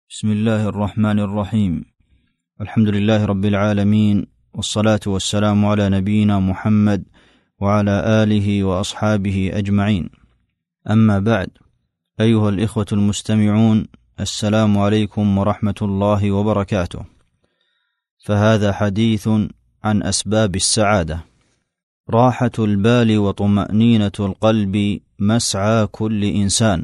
بسم الله الرحمن الرحيم. الحمد لله رب العالمين، والصلاة والسلام على نبينا محمد وعلى آله وأصحابه أجمعين. أما بعد، أيها الإخوة المستمعون، السلام عليكم ورحمة الله وبركاته. فهذا حديث عن أسباب السعادة. راحة البال وطمأنينة القلب مسعى كل إنسان،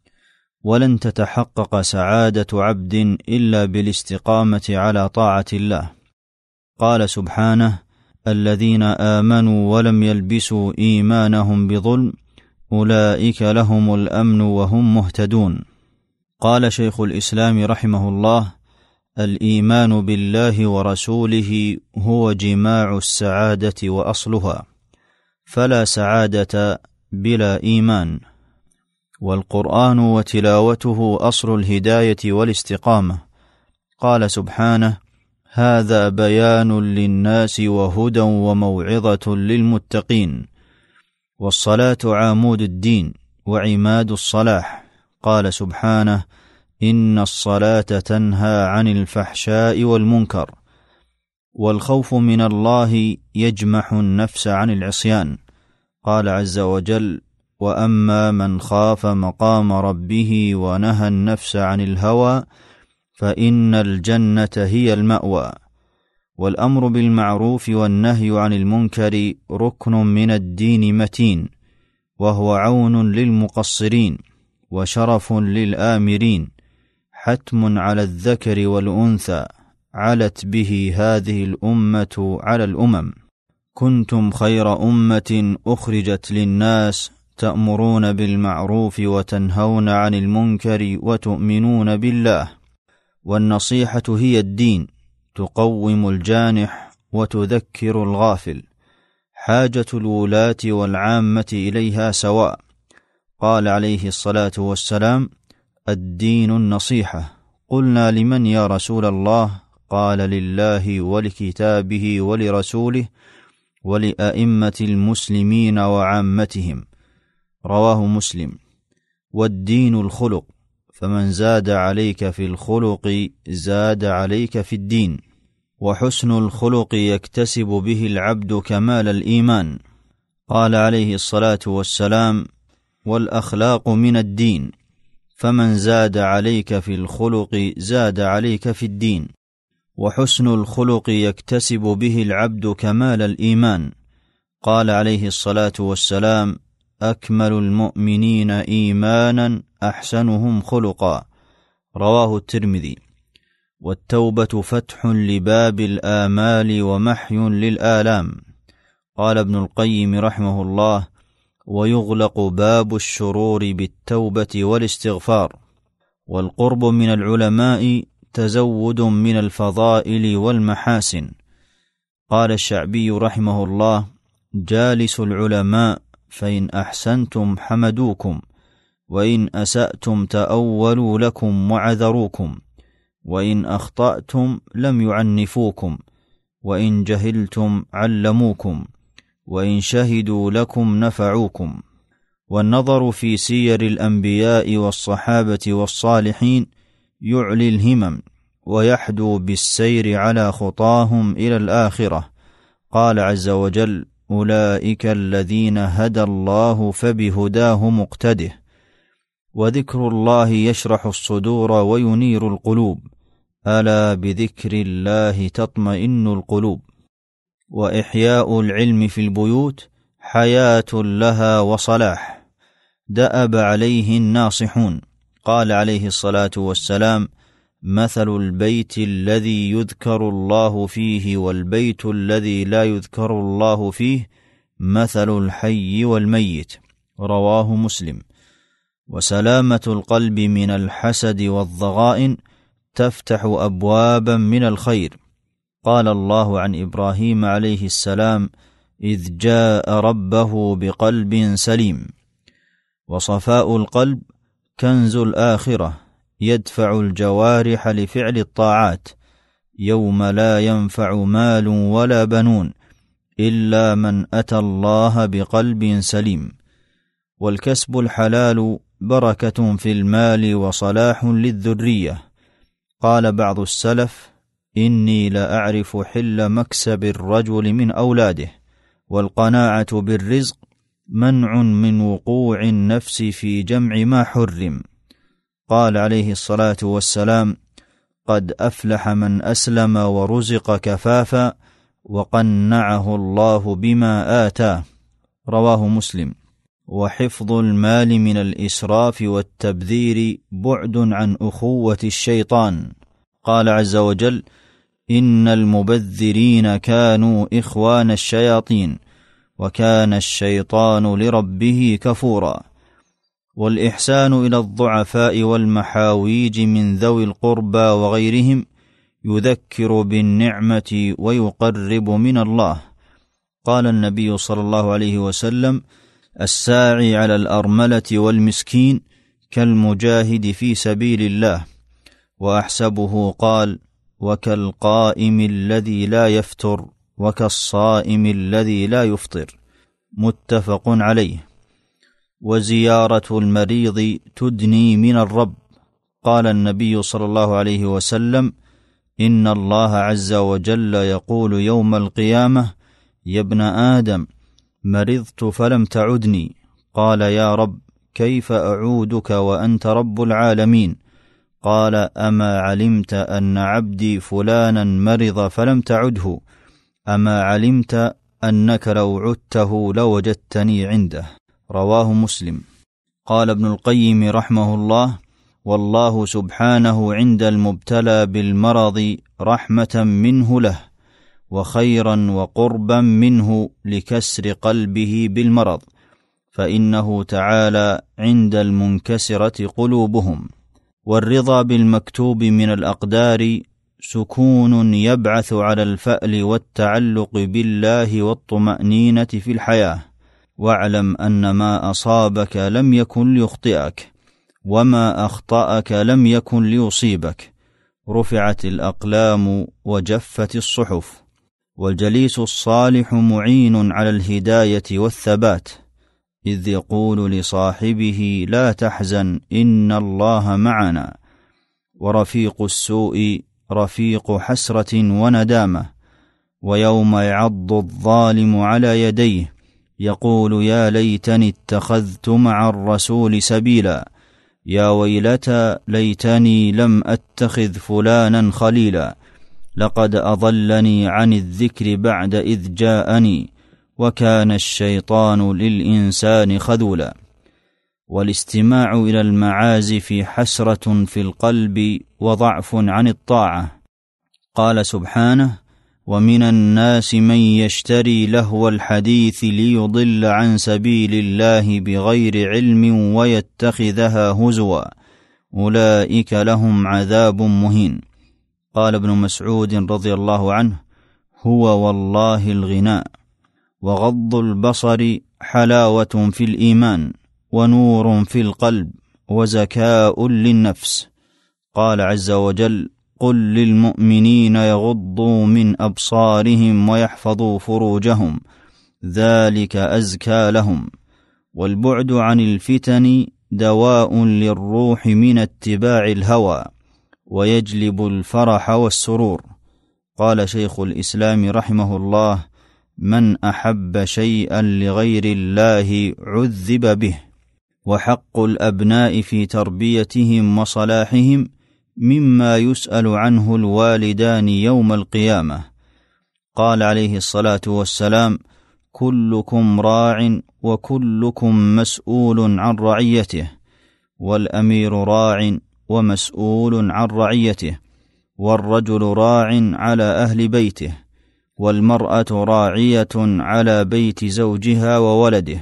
ولن تتحقق سعادة عبد إلا بالاستقامة على طاعة الله. قال سبحانه: الذين آمنوا ولم يلبسوا إيمانهم بظلم أولئك لهم الأمن وهم مهتدون. قال شيخ الإسلام رحمه الله: الإيمان بالله ورسوله هو جماع السعادة وأصلها، فلا سعادة بلا إيمان. والقرآن وتلاوته أصل الهداية والاستقامة. قال سبحانه: هذا بيان للناس وهدى وموعظة للمتقين. والصلاة عمود الدين وعماد الصلاح. قال سبحانه: إن الصلاة تنهى عن الفحشاء والمنكر. والخوف من الله يجمح النفس عن العصيان. قال عز وجل: وأما من خاف مقام ربه ونهى النفس عن الهوى فإن الجنة هي المأوى. والأمر بالمعروف والنهي عن المنكر ركن من الدين متين، وهو عون للمقصرين وشرف للآمرين، حتم على الذكر والأنثى، علت به هذه الأمة على الأمم. كنتم خير أمة أخرجت للناس تأمرون بالمعروف وتنهون عن المنكر وتؤمنون بالله. والنصيحة هي الدين، تقوم الجانح وتذكر الغافل. حاجة الولاة والعامة إليها سواء. قال عليه الصلاة والسلام: الدين النصيحة. قلنا: لمن يا رسول الله؟ قال: لله ولكتابه ولرسوله ولأئمة المسلمين وعامتهم. رواه مسلم. والدين الخلق، فمن زاد عليك في الخلق زاد عليك في الدين. وحسن الخلق يكتسب به العبد كمال الإيمان. قال عليه الصلاة والسلام: والأخلاق من الدين، فمن زاد عليك في الخلق زاد عليك في الدين. وحسن الخلق يكتسب به العبد كمال الإيمان. قال عليه الصلاة والسلام: أكمل المؤمنين إيمانا أحسنهم خلقا. رواه الترمذي. والتوبة فتح لباب الآمال ومحي للآلام. قال ابن القيم رحمه الله: ويغلق باب الشرور بالتوبة والاستغفار. والقرب من العلماء تزود من الفضائل والمحاسن. قال الشعبي رحمه الله: جالس العلماء، فإن أحسنتم حمدوكم، وإن أسأتم تأولوا لكم وعذروكم، وإن أخطأتم لم يعنفوكم، وإن جهلتم علموكم، وإن شهدوا لكم نفعوكم. والنظر في سير الأنبياء والصحابة والصالحين يعلي الهمم ويحدو بالسير على خطاهم إلى الآخرة. قال عز وجل: أولئك الذين هدى الله فبهداه مقتده. وذكر الله يشرح الصدور وينير القلوب، ألا بذكر الله تطمئن القلوب. وإحياء العلم في البيوت حياة لها وصلاح، دأب عليه الناصحون. قال عليه الصلاة والسلام: مثل البيت الذي يذكر الله فيه والبيت الذي لا يذكر الله فيه مثل الحي والميت. رواه مسلم. وسلامة القلب من الحسد والضغائن تفتح أبوابا من الخير. قال الله عن إبراهيم عليه السلام: إذ جاء ربه بقلب سليم. وصفاء القلب كنز الآخرة، يدفع الجوارح لفعل الطاعات، يوم لا ينفع مال ولا بنون إلا من أتى الله بقلب سليم. والكسب الحلال بركة في المال وصلاح للذرية. قال بعض السلف: إني لأعرف حل مكسب الرجل من أولاده، والقناعة بالرزق منع من وقوع النفس في جمع ما حرم. قال عليه الصلاة والسلام: قد أفلح من أسلم ورزق كفافا وقنعه الله بما آتاه. رواه مسلم. وحفظ المال من الإسراف والتبذير بعد عن أخوة الشيطان. قال عز وجل: إن المبذرين كانوا إخوان الشياطين وكان الشيطان لربه كفورا. والإحسان إلى الضعفاء والمحاويج من ذوي القربى وغيرهم يذكر بالنعمة ويقرب من الله. قال النبي صلى الله عليه وسلم: الساعي على الأرملة والمسكين كالمجاهد في سبيل الله. وأحسبه قال: وكالقائم الذي لا يفتر وكالصائم الذي لا يفطر. متفق عليه. وزيارة المريض تدني من الرب. قال النبي صلى الله عليه وسلم: إن الله عز وجل يقول يوم القيامة: يا ابن آدم، مرضت فلم تعدني. قال: يا رب، كيف أعودك وأنت رب العالمين؟ قال: أما علمت أن عبدي فلانا مرض فلم تعده؟ أما علمت أنك لو عدته لوجدتني عنده؟ رواه مسلم. قال ابن القيم رحمه الله: والله سبحانه عند المبتلى بالمرض رحمة منه له وخيرا وقربا منه لكسر قلبه بالمرض، فإنه تعالى عند المنكسرة قلوبهم. والرضا بالمكتوب من الأقدار سكون يبعث على الفأل والتعلق بالله والطمأنينة في الحياة. واعلم أن ما أصابك لم يكن ليخطئك، وما أخطأك لم يكن ليصيبك. رفعت الأقلام وجفت الصحف. والجليس الصالح معين على الهداية والثبات، إذ يقول لصاحبه: لا تحزن إن الله معنا. ورفيق السوء رفيق حسرة وندامة. ويوم يعض الظالم على يديه يقول: يا ليتني اتخذت مع الرسول سبيلا، يا ويلتى ليتني لم أتخذ فلانا خليلا، لقد أضلني عن الذكر بعد إذ جاءني، وكان الشيطان للإنسان خذولا. والاستماع إلى المعازف حسرة في القلب وضعف عن الطاعة. قال سبحانه: ومن الناس من يشتري لهو الحديث ليضل عن سبيل الله بغير علم ويتخذها هزوا، أولئك لهم عذاب مهين. قال ابن مسعود رضي الله عنه: هو والله الغناء. وغض البصر حلاوة في الإيمان ونور في القلب وزكاء للنفس. قال عز وجل: قل للمؤمنين يغضوا من أبصارهم ويحفظوا فروجهم ذلك أزكى لهم. والبعد عن الفتن دواء للروح من اتباع الهوى ويجلب الفرح والسرور. قال شيخ الإسلام رحمه الله: من أحب شيئا لغير الله عذب به. وحق الأبناء في تربيتهم وصلاحهم مما يسأل عنه الوالدان يوم القيامة. قال عليه الصلاة والسلام: كلكم راع وكلكم مسؤول عن رعيته، والأمير راع ومسؤول عن رعيته، والرجل راع على أهل بيته، والمرأة راعية على بيت زوجها وولده،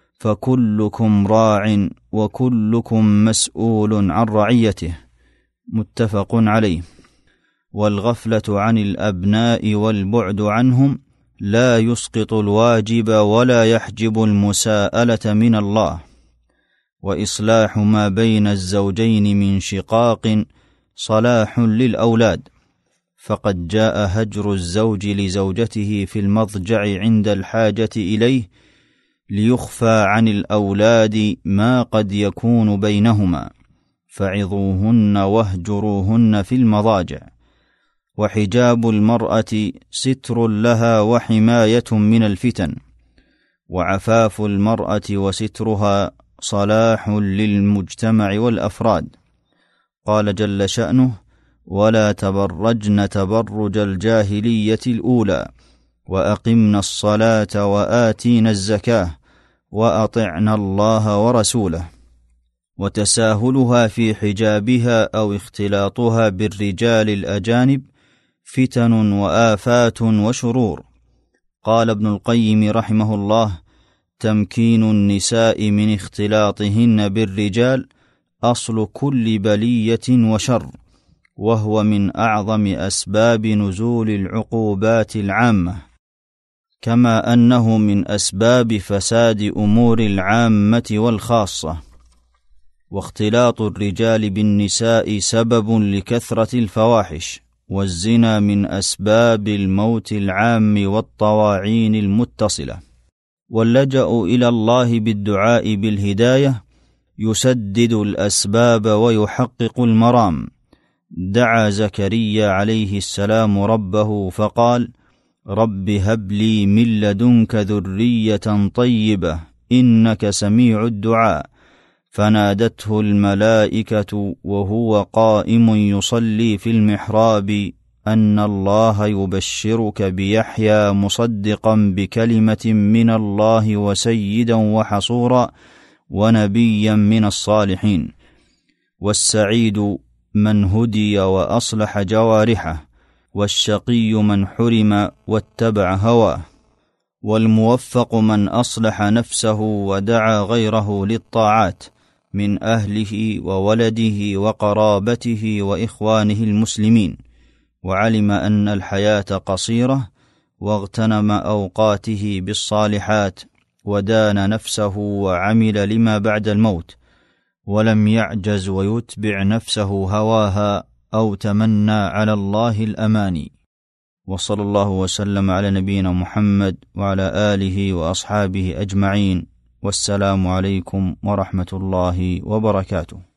فكلكم راع وكلكم مسؤول عن رعيته. متفق عليه. والغفلة عن الأبناء والبعد عنهم لا يسقط الواجب ولا يحجب المساءلة من الله. وإصلاح ما بين الزوجين من شقاق صلاح للأولاد، فقد جاء هجر الزوج لزوجته في المضجع عند الحاجة إليه ليخفى عن الأولاد ما قد يكون بينهما، فعظوهن واهجروهن في المضاجع. وحجاب المرأة ستر لها وحماية من الفتن، وعفاف المرأة وسترها صلاح للمجتمع والأفراد. قال جل شأنه: ولا تبرجن تبرج الجاهلية الأولى وأقمنا الصلاة وآتينا الزكاة وأطعنا الله ورسوله. وتساهلها في حجابها أو اختلاطها بالرجال الأجانب فتن وآفات وشرور. قال ابن القيم رحمه الله: تمكين النساء من اختلاطهن بالرجال أصل كل بلية وشر، وهو من أعظم أسباب نزول العقوبات العامة، كما أنه من أسباب فساد أمور العامة والخاصة. واختلاط الرجال بالنساء سبب لكثرة الفواحش، والزنا من أسباب الموت العام والطواعين المتصلة. واللجأ إلى الله بالدعاء بالهداية يسدد الأسباب ويحقق المرام. دعا زكريا عليه السلام ربه فقال: رب هب لي من لدنك ذرية طيبة إنك سميع الدعاء. فنادته الملائكة وهو قائم يصلي في المحراب أن الله يبشرك بيحيى مصدقا بكلمة من الله وسيدا وحصورا ونبيا من الصالحين. والسعيد من هدي وأصلح جوارحه، والشقي من حرم واتبع هواه، والموفق من أصلح نفسه ودعا غيره للطاعات من أهله وولده وقرابته وإخوانه المسلمين، وعلم أن الحياة قصيرة واغتنم أوقاته بالصالحات، ودان نفسه وعمل لما بعد الموت، ولم يعجز ويتبع نفسه هواها أو تمنى على الله الأماني. وصلى الله وسلم على نبينا محمد وعلى آله وأصحابه أجمعين، والسلام عليكم ورحمة الله وبركاته.